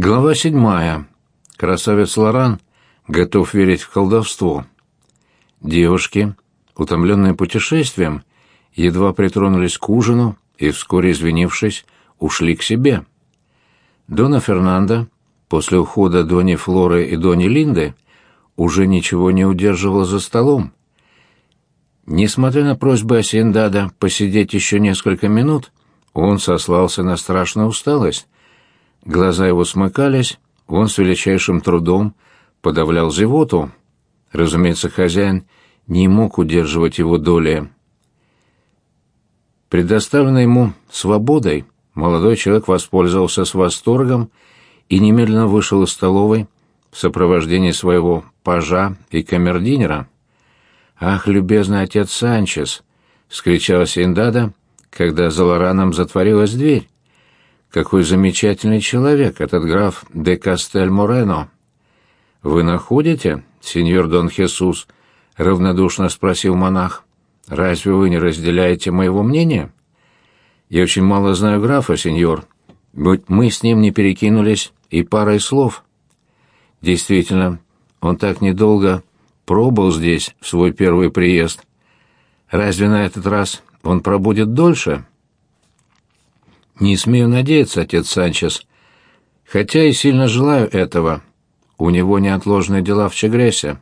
Глава 7. Красавец Лоран готов верить в колдовство. Девушки, утомленные путешествием, едва притронулись к ужину и, вскоре извинившись, ушли к себе. Дона Фернанда, после ухода Дони Флоры и Дони Линды, уже ничего не удерживал за столом. Несмотря на просьбы Асиендада посидеть еще несколько минут, он сослался на страшную усталость. Глаза его смыкались, он с величайшим трудом подавлял зевоту. Разумеется, хозяин не мог удерживать его доли. Предоставленной ему свободой, молодой человек воспользовался с восторгом и немедленно вышел из столовой в сопровождении своего пажа и камердинера. «Ах, любезный отец Санчес!» — вскричала Асиендада, когда за Лораном затворилась дверь. «Какой замечательный человек этот граф де Кастель-Морено!» «Вы находите, сеньор Дон Хесус?» — равнодушно спросил монах. «Разве вы не разделяете моего мнения?» «Я очень мало знаю графа, сеньор. Мы с ним не перекинулись и парой слов». «Действительно, он так недолго пробыл здесь в свой первый приезд. Разве на этот раз он пробудет дольше?» «Не смею надеяться, отец Санчес, хотя и сильно желаю этого. У него неотложные дела в Чагресе.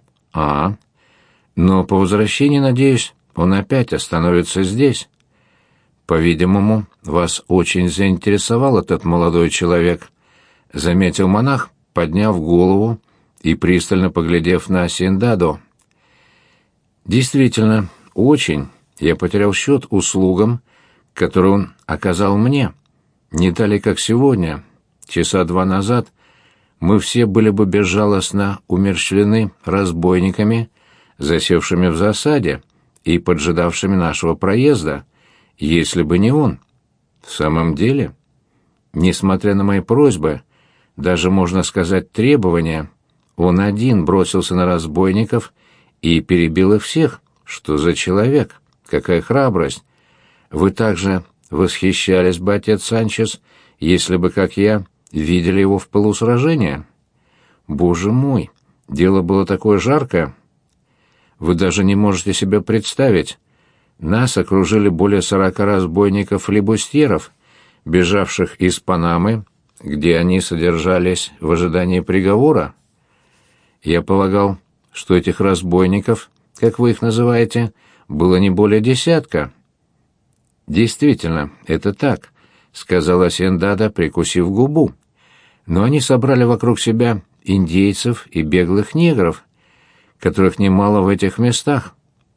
Но по возвращении, надеюсь, он опять остановится здесь. По-видимому, вас очень заинтересовал этот молодой человек», — заметил монах, подняв голову и пристально поглядев на Асиендадо. «Действительно, очень. Я потерял счет услугам, которые он оказал мне. Не далее, как сегодня, часа два назад, мы все были бы безжалостно умерщвлены разбойниками, засевшими в засаде и поджидавшими нашего проезда, если бы не он. В самом деле, несмотря на мои просьбы, даже, можно сказать, требования, он один бросился на разбойников и перебил их всех. Что за человек? Какая храбрость! Вы также восхищались бы, отец Санчес, если бы, как я, видели его в пылу сражения. Боже мой, дело было такое жаркое. Вы даже не можете себе представить. Нас окружили более 40 разбойников-флибустьеров, бежавших из Панамы, где они содержались в ожидании приговора. Я полагал, что этих разбойников, как вы их называете, было не более десятка. «Действительно, это так», — сказала Асиендада, прикусив губу. «Но они собрали вокруг себя индейцев и беглых негров, которых немало в этих местах.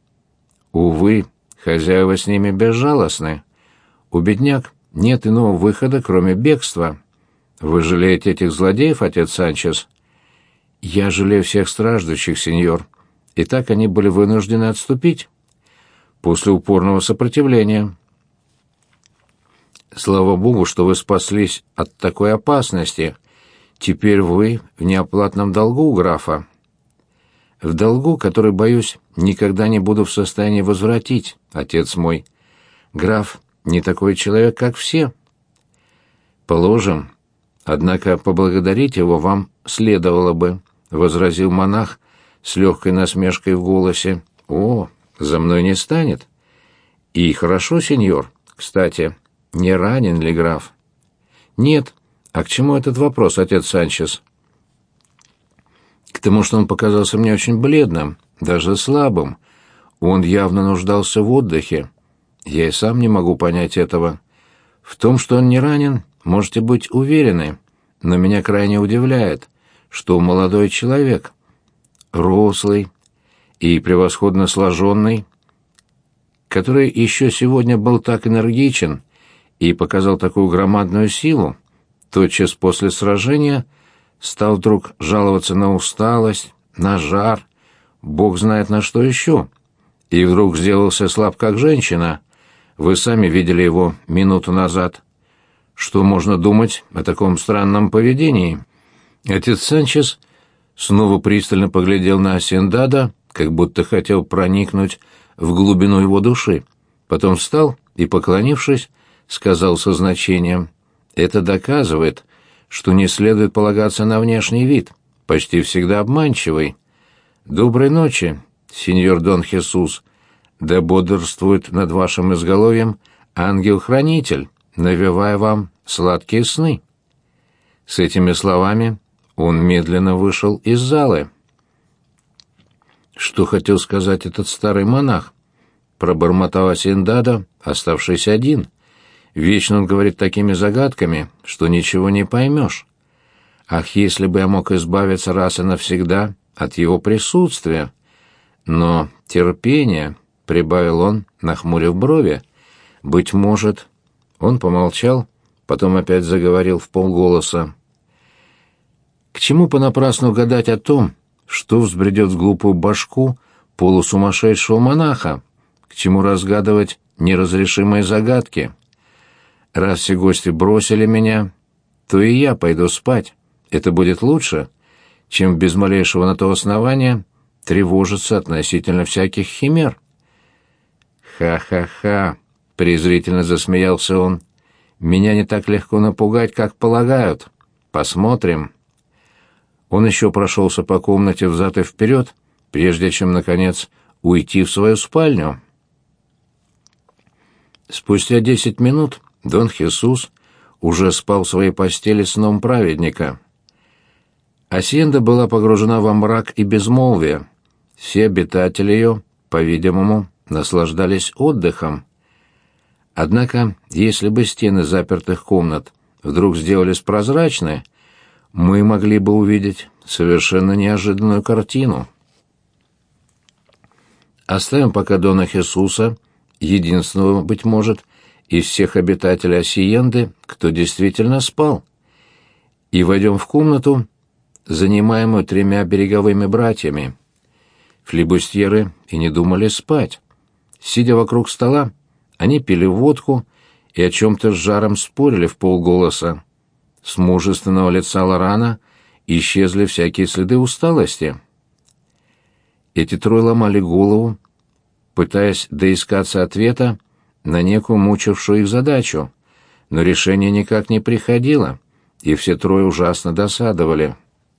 Увы, хозяева с ними безжалостны. У бедняк нет иного выхода, кроме бегства. Вы жалеете этих злодеев, отец Санчес?» «Я жалею всех страждущих, сеньор. И так они были вынуждены отступить. После упорного сопротивления. Слава Богу, что вы спаслись от такой опасности. Теперь вы в неоплатном долгу у графа. В долгу, который, боюсь, никогда не буду в состоянии возвратить, отец мой. Граф не такой человек, как все. Положим. Однако поблагодарить его вам следовало бы», — возразил монах с легкой насмешкой в голосе. «О, за мной не станет. И хорошо, сеньор. Кстати, не ранен ли граф?» «Нет. А к чему этот вопрос, отец Санчес?» «К тому, что он показался мне очень бледным, даже слабым. Он явно нуждался в отдыхе. Я и сам не могу понять этого. В том, что он не ранен, можете быть уверены. Но меня крайне удивляет, что молодой человек, рослый и превосходно сложенный, который еще сегодня был так энергичен и показал такую громадную силу, тотчас после сражения стал вдруг жаловаться на усталость, на жар, бог знает на что еще, и вдруг сделался слаб как женщина. Вы сами видели его минуту назад. Что можно думать о таком странном поведении?» Отец Санчес снова пристально поглядел на Асиендада, как будто хотел проникнуть в глубину его души. Потом встал и, поклонившись, сказал со значением: «Это доказывает, что не следует полагаться на внешний вид, почти всегда обманчивый. Доброй ночи, сеньор Дон Хесус. Да бодрствует над вашим изголовьем ангел-хранитель, навевая вам сладкие сны». С этими словами он медленно вышел из залы. «Что хотел сказать этот старый монах?» — пробормотал Асиндадо, оставшийся один. «Вечно он говорит такими загадками, что ничего не поймешь. Ах, если бы я мог избавиться раз и навсегда от его присутствия! Но терпение, — прибавил он, нахмурив брови, — быть может...» Он помолчал, потом опять заговорил вполголоса. «К чему понапрасну гадать о том, что взбредет в глупую башку полусумасшедшего монаха? К чему разгадывать неразрешимые загадки? Раз все гости бросили меня, то и я пойду спать. Это будет лучше, чем без малейшего на то основания тревожиться относительно всяких химер». «Ха-ха-ха!» — презрительно засмеялся он. «Меня не так легко напугать, как полагают. Посмотрим». Он еще прошелся по комнате взад и вперед, прежде чем, наконец, уйти в свою спальню. Спустя 10 минут Дон Хесус уже спал в своей постели сном праведника. Асьенда была погружена во мрак и безмолвие. Все обитатели ее, по-видимому, наслаждались отдыхом. Однако, если бы стены запертых комнат вдруг сделались прозрачны, мы могли бы увидеть совершенно неожиданную картину. Оставим пока Дона Хесуса, единственного, быть может, из всех обитателей Асиенды, кто действительно спал, и войдем в комнату, занимаемую 3 береговыми братьями. Флибустьеры и не думали спать. Сидя вокруг стола, они пили водку и о чем-то с жаром спорили вполголоса. С мужественного лица Лорана исчезли всякие следы усталости. Эти трое ломали голову, пытаясь доискаться ответа на некую мучившую их задачу, но решение никак не приходило, и все трое ужасно досадовали.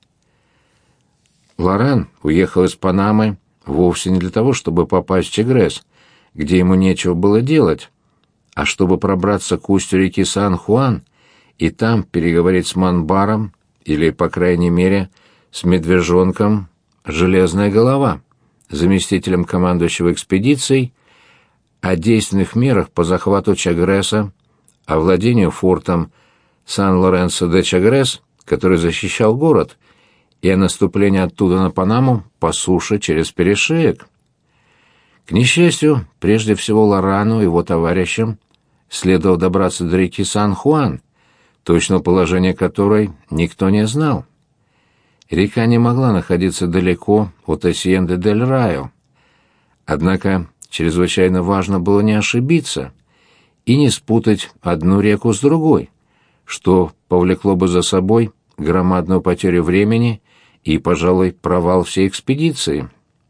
Лоран уехал из Панамы вовсе не для того, чтобы попасть в Чегрес, где ему нечего было делать, а чтобы пробраться к устью реки Сан-Хуан и там переговорить с Манбаром или, по крайней мере, с медвежонком «Железная голова», заместителем командующего экспедицией, о действенных мерах по захвату Чагреса, о владении фортом Сан-Лоренсо-де-Чагрес, который защищал город, и о наступлении оттуда на Панаму по суше через перешеек. К несчастью, прежде всего Лорану и его товарищам следовало добраться до реки Сан-Хуан, точного положения которой никто не знал. Река не могла находиться далеко от Асьенды-дель-Райо. Однако чрезвычайно важно было не ошибиться и не спутать одну реку с другой, что повлекло бы за собой громадную потерю времени и, пожалуй, провал всей экспедиции.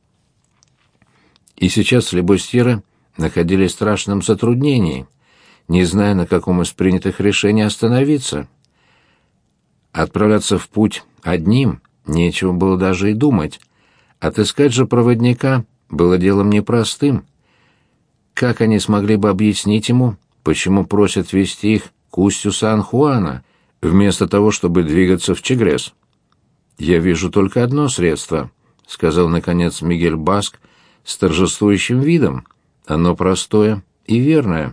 И сейчас флибустьеры находились в страшном затруднении, не зная, на каком из принятых решений остановиться. Отправляться в путь одним нечего было даже и думать. Отыскать же проводника было делом непростым. Как они смогли бы объяснить ему, почему просят вести их к устью Сан-Хуана, вместо того, чтобы двигаться в Чегрес? «Я вижу только одно средство», — сказал, наконец, Мигель Баск с торжествующим видом. «Оно простое и верное».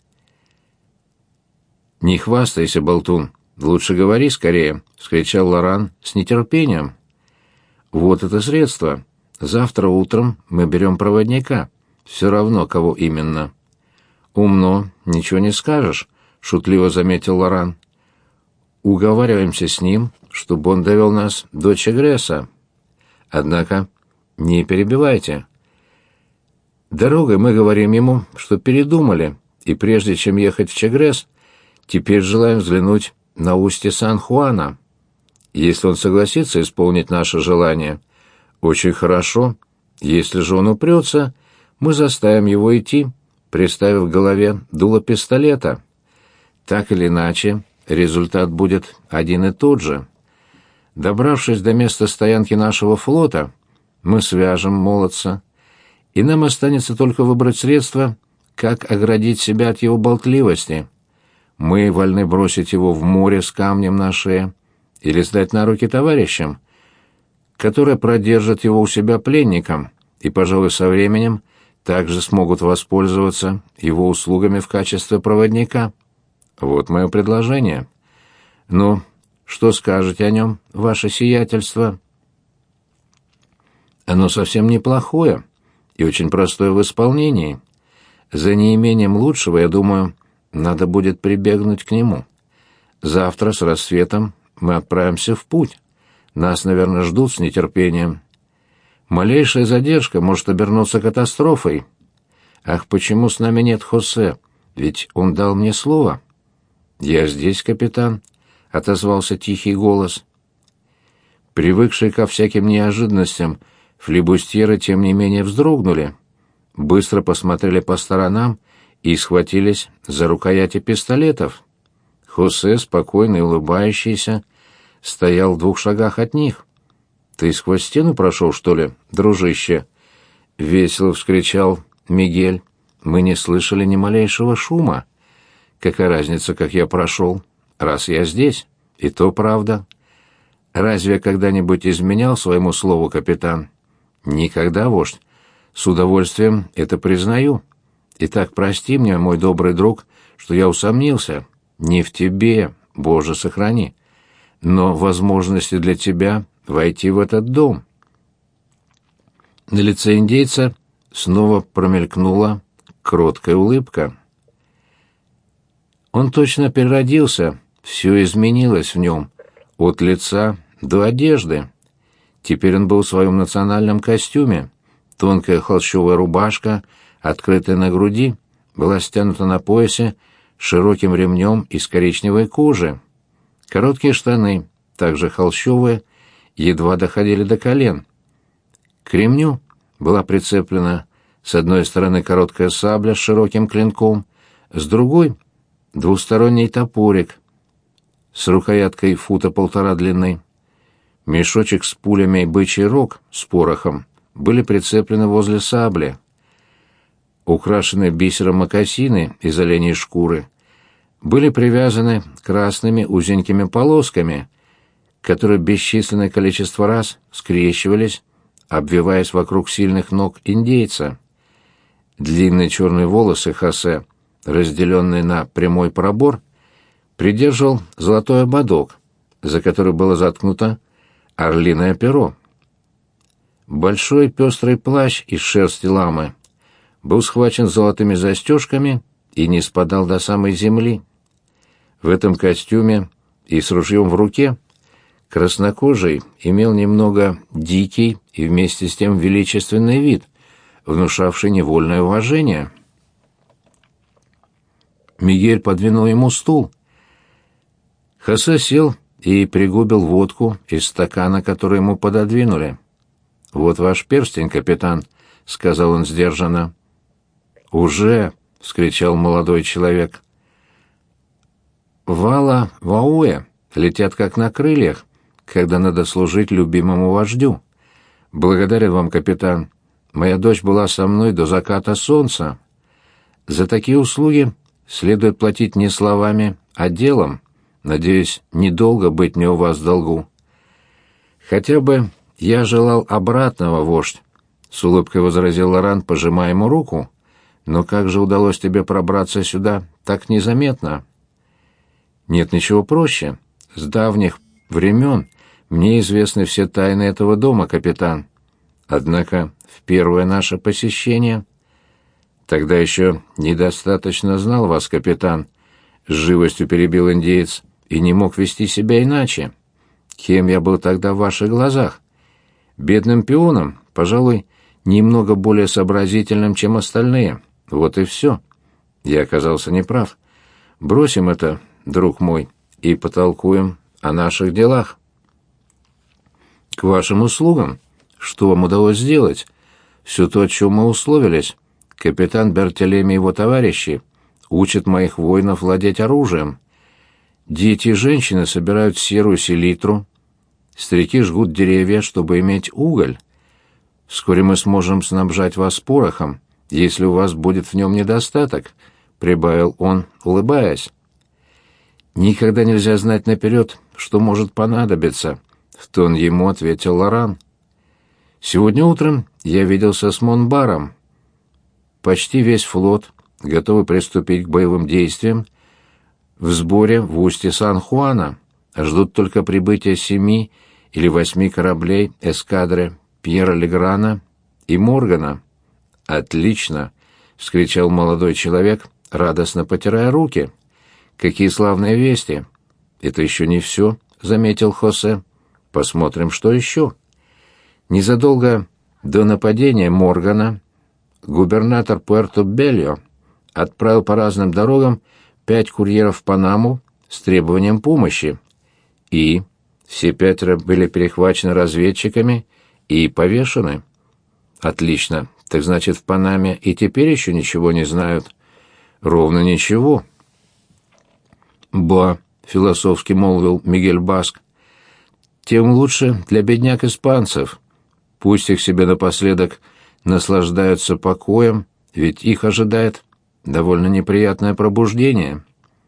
«Не хвастайся, болтун, лучше говори скорее», — вскричал Лоран с нетерпением. «Вот это средство. Завтра утром мы берем проводника. Все равно, кого именно». «Умно, ничего не скажешь», — шутливо заметил Лоран. «Уговариваемся с ним, чтобы он довел нас до Чегреса. Однако не перебивайте. Дорогой мы говорим ему, что передумали, и прежде чем ехать в Чегрес, теперь желаем взглянуть на устье Сан-Хуана. Если он согласится исполнить наше желание, очень хорошо. Если же он упрется, мы заставим его идти, приставив к голове дуло пистолета. Так или иначе, результат будет один и тот же. Добравшись до места стоянки нашего флота, мы свяжем молодца, и нам останется только выбрать средства, как оградить себя от его болтливости. Мы вольны бросить его в море с камнем на шее или сдать на руки товарищам, которые продержат его у себя пленником и, пожалуй, со временем также смогут воспользоваться его услугами в качестве проводника. Вот мое предложение. Ну, что скажете о нем, ваше сиятельство? Оно совсем неплохое и очень простое в исполнении. За неимением лучшего, я думаю, надо будет прибегнуть к нему. Завтра с рассветом мы отправимся в путь. Нас, наверное, ждут с нетерпением. Малейшая задержка может обернуться катастрофой. Ах, почему с нами нет Хосе? Ведь он дал мне слово. Я здесь, капитан, — отозвался тихий голос. Привыкшие ко всяким неожиданностям, флибустьеры, тем не менее, вздрогнули, быстро посмотрели по сторонам и схватились за рукояти пистолетов. Хосе, спокойный и улыбающийся, стоял в 2 шагах от них. «Ты сквозь стену прошел, что ли, дружище?» — весело вскричал Мигель. «Мы не слышали ни малейшего шума. Какая разница, как я прошел, раз я здесь? И то правда. Разве я когда-нибудь изменял своему слову, капитан?» «Никогда, вождь. С удовольствием это признаю. Итак, прости мне, мой добрый друг, что я усомнился. Не в тебе, Боже, сохрани, но возможности для тебя войти в этот дом». На лице индейца снова промелькнула кроткая улыбка. Он точно переродился, все изменилось в нем, от лица до одежды. Теперь он был в своем национальном костюме. Тонкая холщовая рубашка, открытая на груди, была стянута на поясе широким ремнем из коричневой кожи. Короткие штаны, также холщовые, едва доходили до колен. К ремню была прицеплена с одной стороны короткая сабля с широким клинком, с другой — двусторонний топорик с рукояткой 1,5 фута длины. Мешочек с пулями и бычий рог с порохом были прицеплены возле сабли. Украшенные бисером мокасины из оленей шкуры были привязаны красными узенькими полосками, которые бесчисленное количество раз скрещивались, обвиваясь вокруг сильных ног индейца. Длинные черные волосы Хосе, разделенные на прямой пробор, придерживал золотой ободок, за который было заткнуто орлиное перо. Большой пестрый плащ из шерсти ламы был схвачен золотыми застежками и не спадал до самой земли. В этом костюме и с ружьем в руке краснокожий имел немного дикий и вместе с тем величественный вид, внушавший невольное уважение. Мигель подвинул ему стул. Хосе сел и пригубил водку из стакана, который ему пододвинули. «Вот ваш перстень, капитан», — сказал он сдержанно. «Уже!» — вскричал молодой человек. «Вала Вауэ летят как на крыльях, когда надо служить любимому вождю. Благодарен вам, капитан. Моя дочь была со мной до заката солнца. За такие услуги следует платить не словами, а делом. Надеюсь, недолго быть мне у вас в долгу». «Хотя бы я желал обратного, вождь», — с улыбкой возразил Лоран, пожимая ему руку. «Но как же удалось тебе пробраться сюда так незаметно?» «Нет ничего проще. С давних времен мне известны все тайны этого дома, капитан. Однако в первое наше посещение...» «Тогда еще недостаточно знал вас, капитан», — с живостью перебил индеец, — «и не мог вести себя иначе. Кем я был тогда в ваших глазах? Бедным пионом, пожалуй, немного более сообразительным, чем остальные. Вот и все. Я оказался неправ. Бросим это, друг мой, и потолкуем о наших делах». «К вашим услугам. Что вам удалось сделать? Все то, о чем мы условились. Капитан Бертелеми и его товарищи учат моих воинов владеть оружием. Дети и женщины собирают серу и селитру. Старики жгут деревья, чтобы иметь уголь. Вскоре мы сможем снабжать вас порохом, если у вас будет в нем недостаток», — прибавил он, улыбаясь. «Никогда нельзя знать наперед, что может понадобиться», — в тон ему ответил Лоран. «Сегодня утром я виделся с Монбаром. Почти весь флот, готовый приступить к боевым действиям, в сборе в устье Сан-Хуана, ждут только прибытия 7 или 8 кораблей эскадры Пьера Леграна и Моргана». «Отлично!» — вскричал молодой человек, радостно потирая руки. «Какие славные вести!» «Это еще не все», — заметил Хосе. «Посмотрим, что еще». Незадолго до нападения Моргана губернатор Пуэрто-Бельо отправил по разным дорогам 5 курьеров в Панаму с требованием помощи. И все 5 были перехвачены разведчиками и повешены. «Отлично. Так значит, в Панаме и теперь еще ничего не знают?» «Ровно ничего». «Ба», — философски молвил Мигель Баск, — «тем лучше для бедняк-испанцев. Пусть их себе напоследок наслаждаются покоем, ведь их ожидает довольно неприятное пробуждение».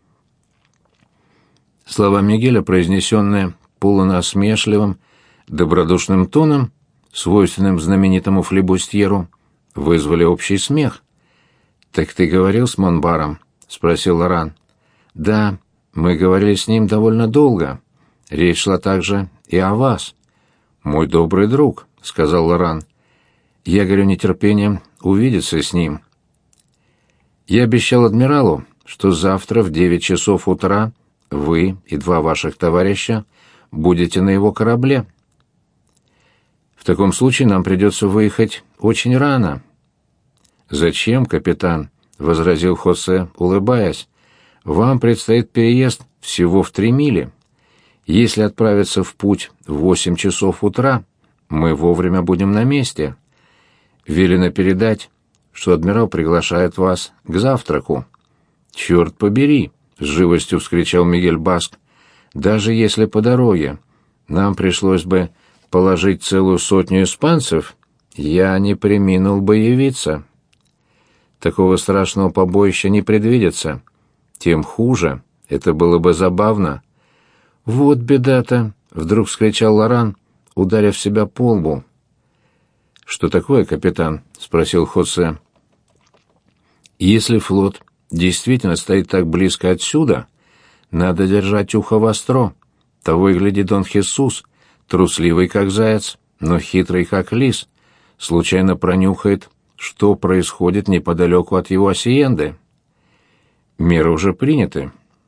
Слова Мигеля, произнесенные полунасмешливым, добродушным тоном, свойственным знаменитому флибустьеру, вызвали общий смех. «Так ты говорил с Монбаром?» — спросил Лоран. «Да, мы говорили с ним довольно долго. Речь шла также и о вас». «Мой добрый друг», — сказал Лоран. «Я горю нетерпением увидеться с ним. Я обещал адмиралу, что завтра в 9 часов утра вы и 2 ваших товарища будете на его корабле. В таком случае нам придется выехать очень рано». «Зачем, капитан?» — возразил Хосе, улыбаясь. «Вам предстоит переезд всего в 3 мили. Если отправиться в путь в 8 часов утра, мы вовремя будем на месте. Велено передать, что адмирал приглашает вас к завтраку». «Черт побери!» — с живостью вскричал Мигель Баск. «Даже если по дороге нам пришлось бы положить целую 100 испанцев, я не преминул бы явиться. Такого страшного побоища не предвидится. Тем хуже, это было бы забавно». «Вот беда-то!» — вдруг вскричал Лоран, ударив себя по лбу. «Что такое, капитан?» — спросил Хосе. «Если флот действительно стоит так близко отсюда, надо держать ухо востро. Того и гляди, Дон Хесус, трусливый как заяц, но хитрый как лис, случайно пронюхает, что происходит неподалеку от его асиенды. Меры уже приняты».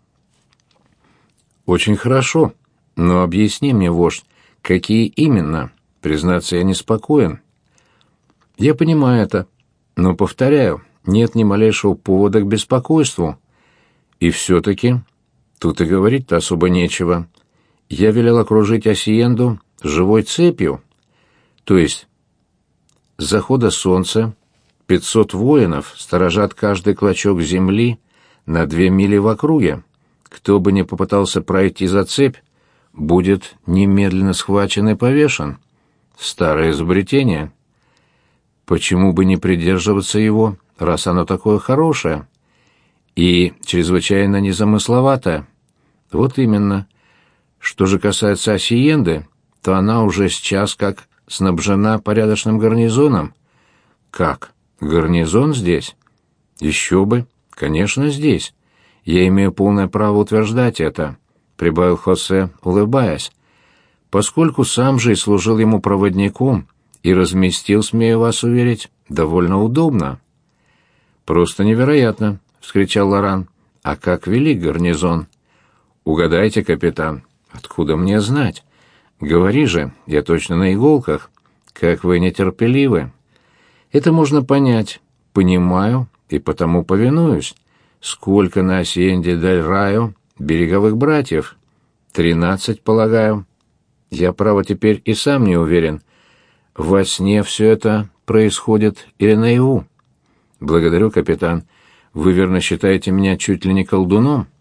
«Очень хорошо, но объясни мне, вождь, какие именно? Признаться, я неспокоен». «Я понимаю это, но, повторяю, нет ни малейшего повода к беспокойству. И все-таки тут и говорить-то особо нечего. Я велел окружить асиенду живой цепью. То есть с захода солнца 500 воинов сторожат каждый клочок земли на 2 мили в округе. Кто бы ни попытался пройти за цепь, будет немедленно схвачен и повешен. Старое изобретение. Почему бы не придерживаться его, раз оно такое хорошее? И чрезвычайно незамысловатое. Вот именно. Что же касается асиенды, то она уже сейчас как снабжена порядочным гарнизоном». «Как? Гарнизон здесь?» «Еще бы. Конечно, здесь. Я имею полное право утверждать это», — прибавил Хосе, улыбаясь, «поскольку сам же и служил ему проводником и разместил, смею вас уверить, довольно удобно». «Просто невероятно», — вскричал Лоран. «А как велик гарнизон?» «Угадайте, капитан». «Откуда мне знать? Говори же, я точно на иголках. Как вы нетерпеливы». «Это можно понять. Понимаю и потому повинуюсь. Сколько на асиенде дель Райо береговых братьев? 13, полагаю. Я, право, теперь и сам не уверен. Во сне все это происходит или наяву?» «Благодарю, капитан. Вы верно считаете меня чуть ли не колдуном?»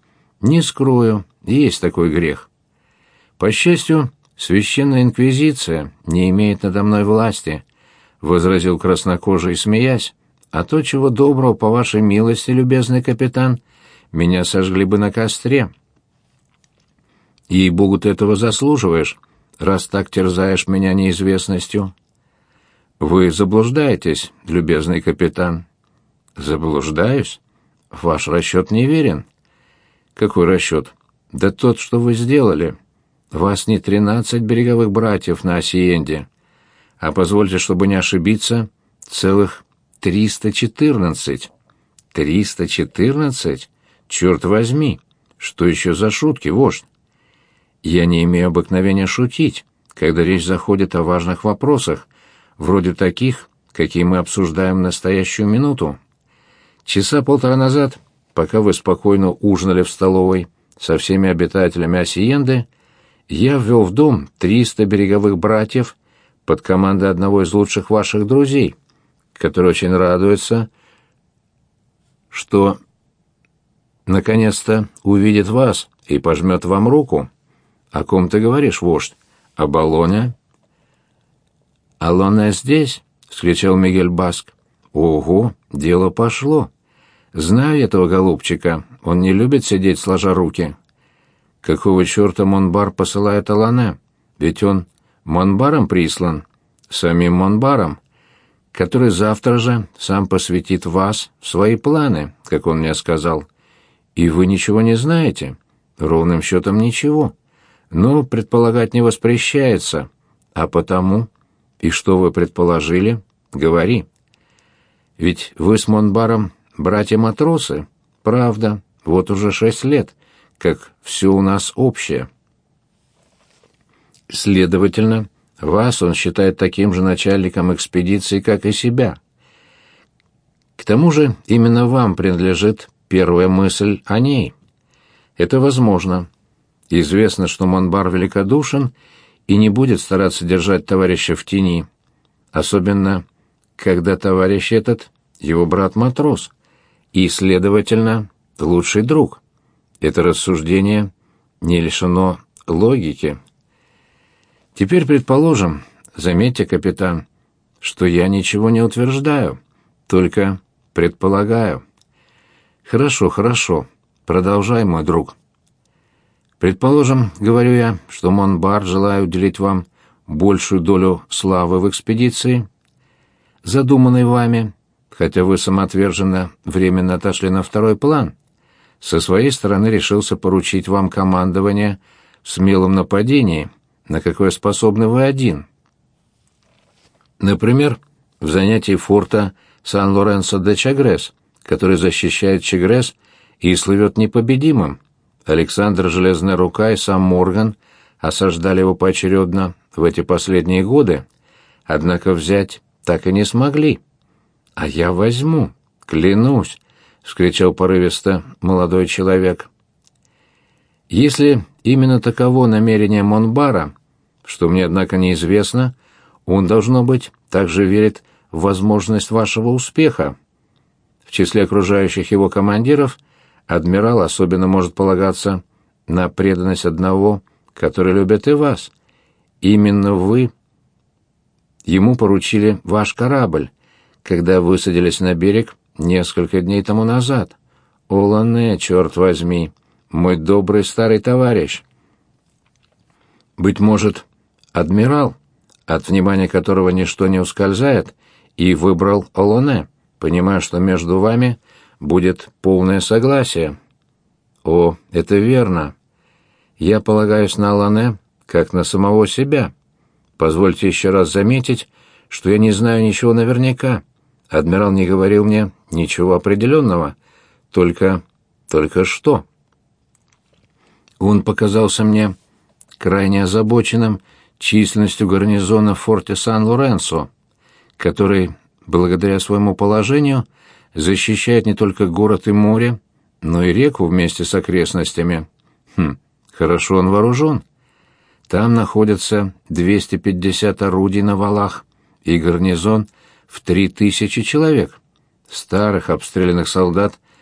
Не скрою, есть такой грех. По счастью, священная инквизиция не имеет надо мной власти, — возразил краснокожий, смеясь, — а то, чего доброго, по вашей милости, любезный капитан, меня сожгли бы на костре. Ей-богу, ты этого заслуживаешь, раз так терзаешь меня неизвестностью. Вы заблуждаетесь, любезный капитан. Заблуждаюсь? Ваш расчет неверен. Какой расчет? Да тот, что вы сделали. Вас не 13 береговых братьев на Осиенде, а, позвольте, чтобы не ошибиться, целых 314. 314? Черт возьми! Что еще за шутки, вождь? Я не имею обыкновения шутить, когда речь заходит о важных вопросах, вроде таких, какие мы обсуждаем в настоящую минуту. Часа полтора назад, пока вы спокойно ужинали в столовой со всеми обитателями Осиенды, я ввел в дом 300 береговых братьев под командой одного из лучших ваших друзей, который очень радуется, что наконец-то увидит вас и пожмет вам руку. О ком ты говоришь, вождь? Об Алоне? «Алоне здесь?» — вскричал Мигель Баск. «Ого, дело пошло. Знаю этого голубчика, он не любит сидеть сложа руки. Какого черта Монбар посылает Алоне? Ведь он Монбаром прислан, самим Монбаром, который завтра же сам посвятит вас в свои планы, как он мне сказал. И вы ничего не знаете? Ровным счетом ничего. Но предполагать не воспрещается. А потому... И что вы предположили? Говори. Ведь вы с Монбаром братья-матросы. Правда, вот уже 6 лет, как все у нас общее. Следовательно, вас он считает таким же начальником экспедиции, как и себя. К тому же именно вам принадлежит первая мысль о ней. Это возможно. Известно, что Монбар великодушен и не будет стараться держать товарища в тени, особенно когда товарищ этот — его брат-матрос, и, следовательно, лучший друг. Это рассуждение не лишено логики. Теперь предположим, заметьте, капитан, что я ничего не утверждаю, только предполагаю. Хорошо, хорошо, продолжай, мой друг. Предположим, говорю я, что Монбар желает уделить вам большую долю славы в экспедиции, задуманной вами, хотя вы самоотверженно временно отошли на второй план. Со своей стороны решился поручить вам командование в смелом нападении, на какое способны вы один. Например, в занятии форта Сан-Лоренсо-де-Чагрес, который защищает Чагрес и слывет непобедимым. Александр Железная Рука и сам Морган осаждали его поочередно в эти последние годы, однако взять так и не смогли. «А я возьму, клянусь!» — вскричал порывисто молодой человек. «Если именно таково намерение Монбара, что мне, однако, неизвестно, он, должно быть, также верит в возможность вашего успеха. В числе окружающих его командиров адмирал особенно может полагаться на преданность одного, который любит и вас. Именно вы ему поручили ваш корабль, когда высадились на берег несколько дней тому назад. Олане, черт возьми, мой добрый старый товарищ. Быть может, адмирал, от внимания которого ничто не ускользает, и выбрал Олане, понимая, что между вами будет полное согласие. О, это верно. Я полагаюсь на Олане, как на самого себя. Позвольте еще раз заметить, что я не знаю ничего наверняка. Адмирал не говорил мне ничего определенного, только что. Он показался мне крайне озабоченным численностью гарнизона в форте Сан-Лоренсо, который, благодаря своему положению, защищает не только город и море, но и реку вместе с окрестностями. Хорошо он вооружен. Там находятся 250 орудий на валах и гарнизон в 3000 человек, старых обстрелянных солдат,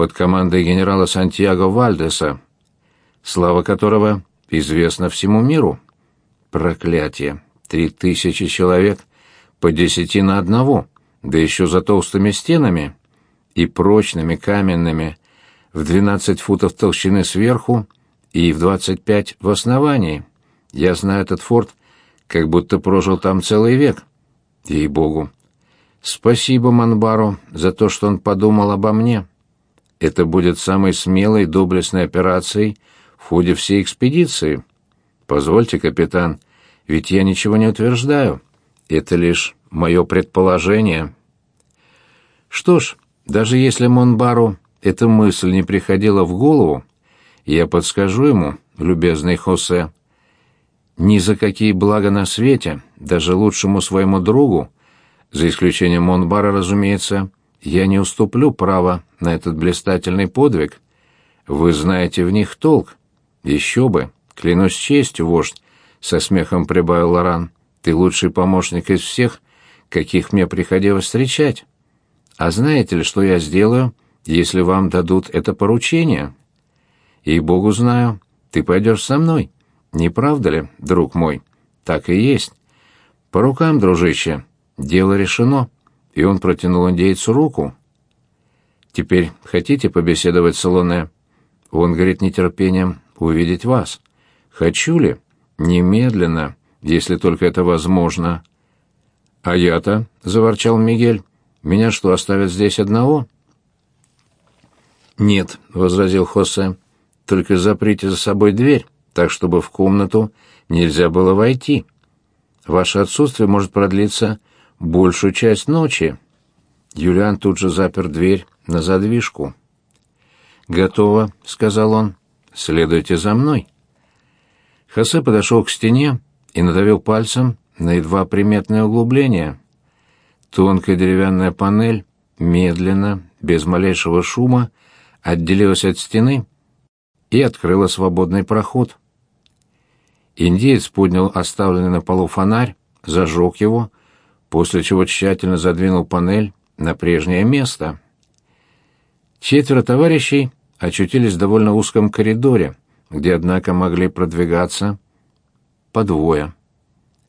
под командой генерала Сантьяго Вальдеса, слава которого известна всему миру. Проклятие! 3000 человек по 10 на одного, да еще за толстыми стенами и прочными каменными, в 12 футов толщины сверху и в 25 в основании. Я знаю этот форт, как будто прожил там целый век. Ей-богу. Спасибо Монбару за то, что он подумал обо мне. Это будет самой смелой доблестной операцией в ходе всей экспедиции. Позвольте, капитан, ведь я ничего не утверждаю. Это лишь мое предположение. Что ж, даже если Монбару эта мысль не приходила в голову, я подскажу ему, любезный Хосе, ни за какие блага на свете, даже лучшему своему другу, за исключением Монбара, разумеется, я не уступлю права на этот блистательный подвиг. Вы знаете в них толк. Еще бы, клянусь честью, вождь, со смехом прибавил Лоран. Ты лучший помощник из всех, каких мне приходилось встречать. А знаете ли, что я сделаю, если вам дадут это поручение? Ей-богу, знаю, ты пойдешь со мной. Не правда ли, друг мой? Так и есть. По рукам, дружище. Дело решено. И он протянул индейцу руку. Теперь хотите побеседовать с Лоне? Он горит нетерпением увидеть вас. Хочу ли? Немедленно, если только это возможно. А я-то, — заворчал Мигель, — меня что, оставят здесь одного? Нет, — возразил Хосе, — только заприте за собой дверь, так, чтобы в комнату нельзя было войти. Ваше отсутствие может продлиться большую часть ночи. Юлиан тут же запер дверь на задвижку. «Готово», — сказал он. «Следуйте за мной». Хосе подошел к стене и надавил пальцем на едва приметное углубление. Тонкая деревянная панель медленно, без малейшего шума, отделилась от стены и открыла свободный проход. Индеец поднял оставленный на полу фонарь, зажег его, после чего тщательно задвинул панель на прежнее место. 4 товарищей очутились в довольно узком коридоре, где, однако, могли продвигаться по 2.